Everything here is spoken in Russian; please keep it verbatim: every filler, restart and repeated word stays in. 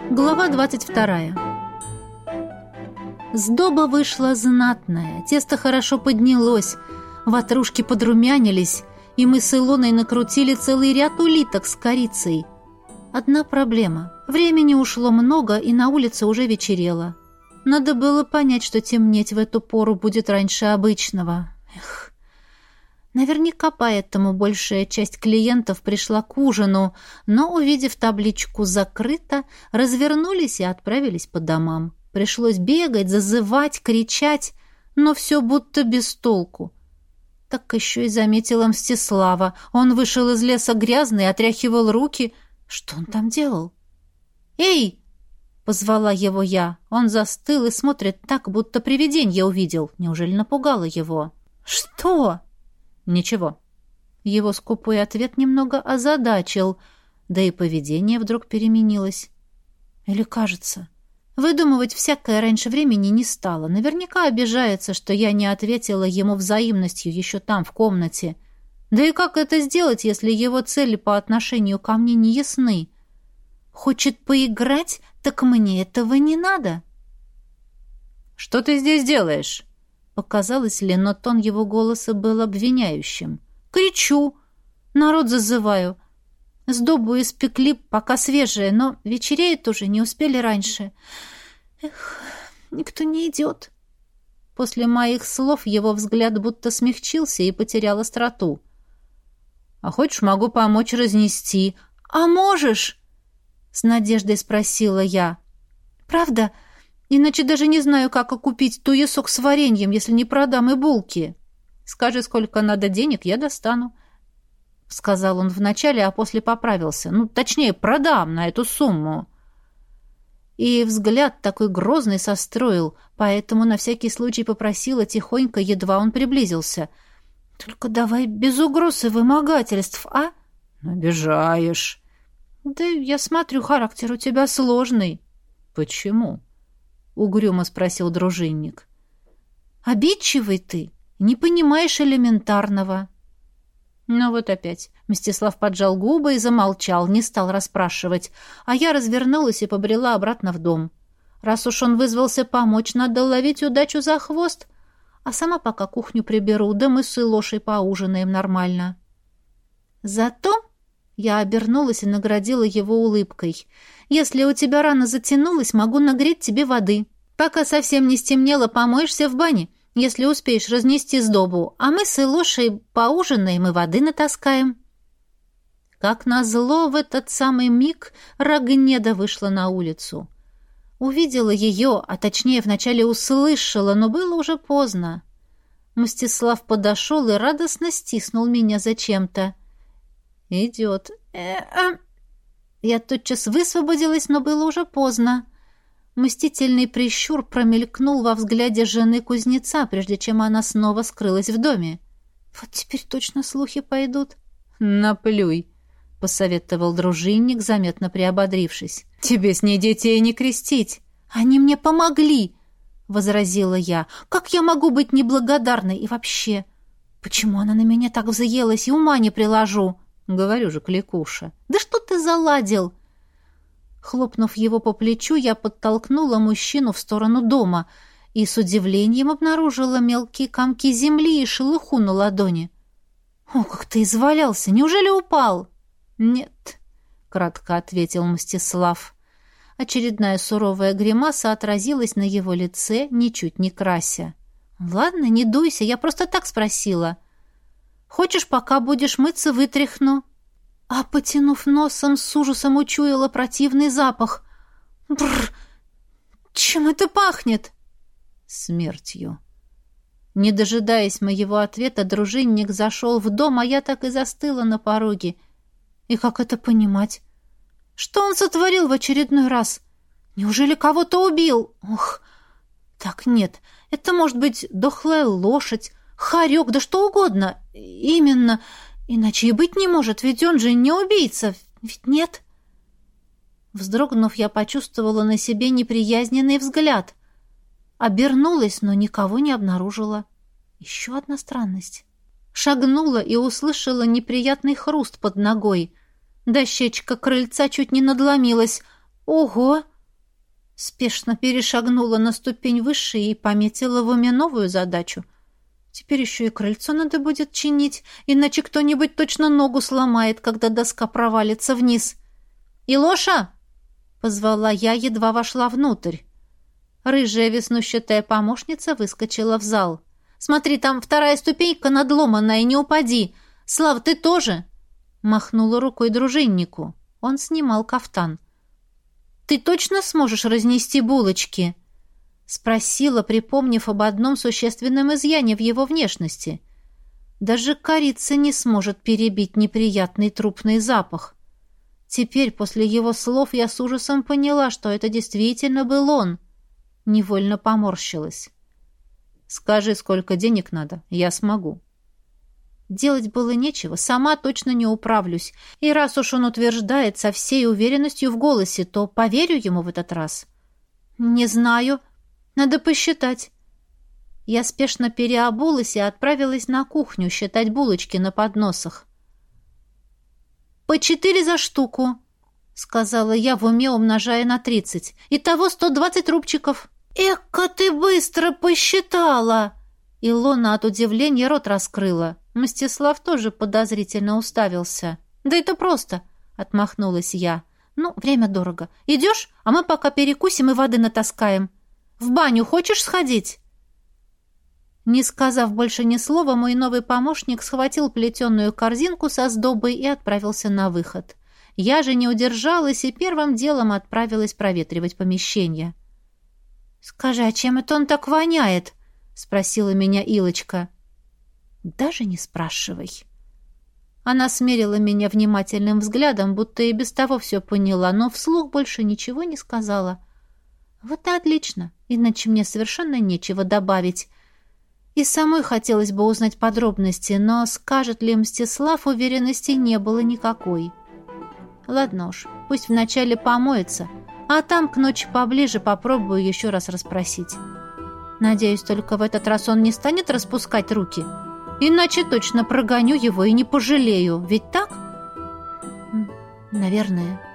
Глава двадцать вторая. Сдоба вышла знатная, тесто хорошо поднялось, ватрушки подрумянились, и мы с Илоной накрутили целый ряд улиток с корицей. Одна проблема. Времени ушло много, и на улице уже вечерело. Надо было понять, что темнеть в эту пору будет раньше обычного. Эх. Наверняка поэтому большая часть клиентов пришла к ужину, но, увидев табличку «Закрыто», развернулись и отправились по домам. Пришлось бегать, зазывать, кричать, но все будто без толку. Так еще и заметила Мстислава. Он вышел из леса грязный, отряхивал руки. Что он там делал? «Эй!» — позвала его я. Он застыл и смотрит так, будто привиденье увидел. Неужели напугало его? «Что?» «Ничего». Его скупой ответ немного озадачил, да и поведение вдруг переменилось. Или кажется. Выдумывать всякое раньше времени не стало. Наверняка обижается, что я не ответила ему взаимностью еще там, в комнате. Да и как это сделать, если его цели по отношению ко мне не ясны? Хочет поиграть, так мне этого не надо. «Что ты здесь делаешь?» Показалось ли, но тон его голоса был обвиняющим. «Кричу! Народ зазываю. Сдобу испекли, пока свежее, но вечереет уже, не успели раньше. Эх, никто не идет». После моих слов его взгляд будто смягчился и потерял остроту. «А хочешь, могу помочь разнести?» «А можешь?» — с надеждой спросила я. «Правда? Иначе даже не знаю, как окупить туесок с вареньем, если не продам и булки». «Скажи, сколько надо денег, я достану», — сказал он вначале, а после поправился. «Ну, точнее, продам на эту сумму». И взгляд такой грозный состроил, поэтому на всякий случай попросила тихонько, едва он приблизился. «Только давай без угроз и вымогательств, а?» «Обижаешь». «Да я смотрю, характер у тебя сложный». «Почему?» — угрюмо спросил дружинник. «Обидчивый ты, не понимаешь элементарного». Ну вот опять. Мстислав поджал губы и замолчал, не стал расспрашивать, а я развернулась и побрела обратно в дом. Раз уж он вызвался помочь, надо ловить удачу за хвост, а сама пока кухню приберу, да мы с Илошей поужинаем нормально. Зато я обернулась и наградила его улыбкой. «Если у тебя рана затянулась, могу нагреть тебе воды. Пока совсем не стемнело, помоешься в бане, если успеешь разнести сдобу, а мы с Илошей поужинаем и воды натаскаем». Как назло, в этот самый миг Рогнеда вышла на улицу. Увидела ее, а точнее вначале услышала, но было уже поздно. Мстислав подошел и радостно стиснул меня зачем-то. «Идет. Э-э-э». Я тотчас высвободилась, но было уже поздно. Мстительный прищур промелькнул во взгляде жены кузнеца, прежде чем она снова скрылась в доме. «Вот теперь точно слухи пойдут». «Наплюй», — посоветовал дружинник, заметно приободрившись. «Тебе с ней детей не крестить». «Они мне помогли», — возразила я. «Как я могу быть неблагодарной? И вообще, почему она на меня так взъелась, и ума не приложу?» «Говорю же, кликуша». «Да что ты заладил?» Хлопнув его по плечу, я подтолкнула мужчину в сторону дома и с удивлением обнаружила мелкие комки земли и шелуху на ладони. «О, как ты извалялся! Неужели упал?» «Нет», — кратко ответил Мстислав. Очередная суровая гримаса отразилась на его лице, ничуть не крася. «Ладно, не дуйся, я просто так спросила. Хочешь, пока будешь мыться, вытряхну?» А, потянув носом, с ужасом учуяла противный запах. «Бррр! Чем это пахнет?» «Смертью». Не дожидаясь моего ответа, дружинник зашел в дом, а я так и застыла на пороге. И как это понимать? Что он сотворил в очередной раз? Неужели кого-то убил? Ох, так нет, это может быть дохлая лошадь, хорек, да что угодно. Именно... Иначе и быть не может, ведь он же не убийца, ведь нет? Вздрогнув, я почувствовала на себе неприязненный взгляд. Обернулась, но никого не обнаружила. Еще одна странность. Шагнула и услышала неприятный хруст под ногой. Дощечка крыльца чуть не надломилась. Ого! Спешно перешагнула на ступень выше и пометила в уме новую задачу. Теперь еще и крыльцо надо будет чинить, иначе кто-нибудь точно ногу сломает, когда доска провалится вниз. «Илоша!» — позвала я, едва вошла внутрь. Рыжая веснущатая помощница выскочила в зал. «Смотри, там вторая ступенька надломанная, не упади! Слав, ты тоже!» Махнула рукой дружиннику. Он снимал кафтан. «Ты точно сможешь разнести булочки?» Спросила, припомнив об одном существенном изъяне в его внешности. Даже корица не сможет перебить неприятный трупный запах. Теперь, после его слов, я с ужасом поняла, что это действительно был он. Невольно поморщилась. «Скажи, сколько денег надо, я смогу». Делать было нечего, сама точно не управлюсь. И раз уж он утверждает со всей уверенностью в голосе, то поверю ему в этот раз. «Не знаю. Надо посчитать». Я спешно переобулась и отправилась на кухню считать булочки на подносах. «По четыре за штуку», — сказала я в уме, умножая на тридцать. «Итого сто двадцать рубчиков». «Эка ты быстро посчитала!» Илона от удивления рот раскрыла. Мстислав тоже подозрительно уставился. «Да это просто», — отмахнулась я. «Ну, время дорого. Идешь, а мы пока перекусим и воды натаскаем. В баню хочешь сходить?» Не сказав больше ни слова, мой новый помощник схватил плетеную корзинку со сдобой и отправился на выход. Я же не удержалась и первым делом отправилась проветривать помещение. «Скажи, а чем это он так воняет?» — спросила меня Илочка. «Даже не спрашивай». Она смерила меня внимательным взглядом, будто и без того все поняла, но вслух больше ничего не сказала. «Вот и отлично, иначе мне совершенно нечего добавить». И самой хотелось бы узнать подробности, но скажет ли Мстислав, уверенности не было никакой. Ладно уж, пусть вначале помоется, а там к ночи поближе попробую еще раз расспросить. Надеюсь, только в этот раз он не станет распускать руки, иначе точно прогоню его и не пожалею, ведь так? Наверное.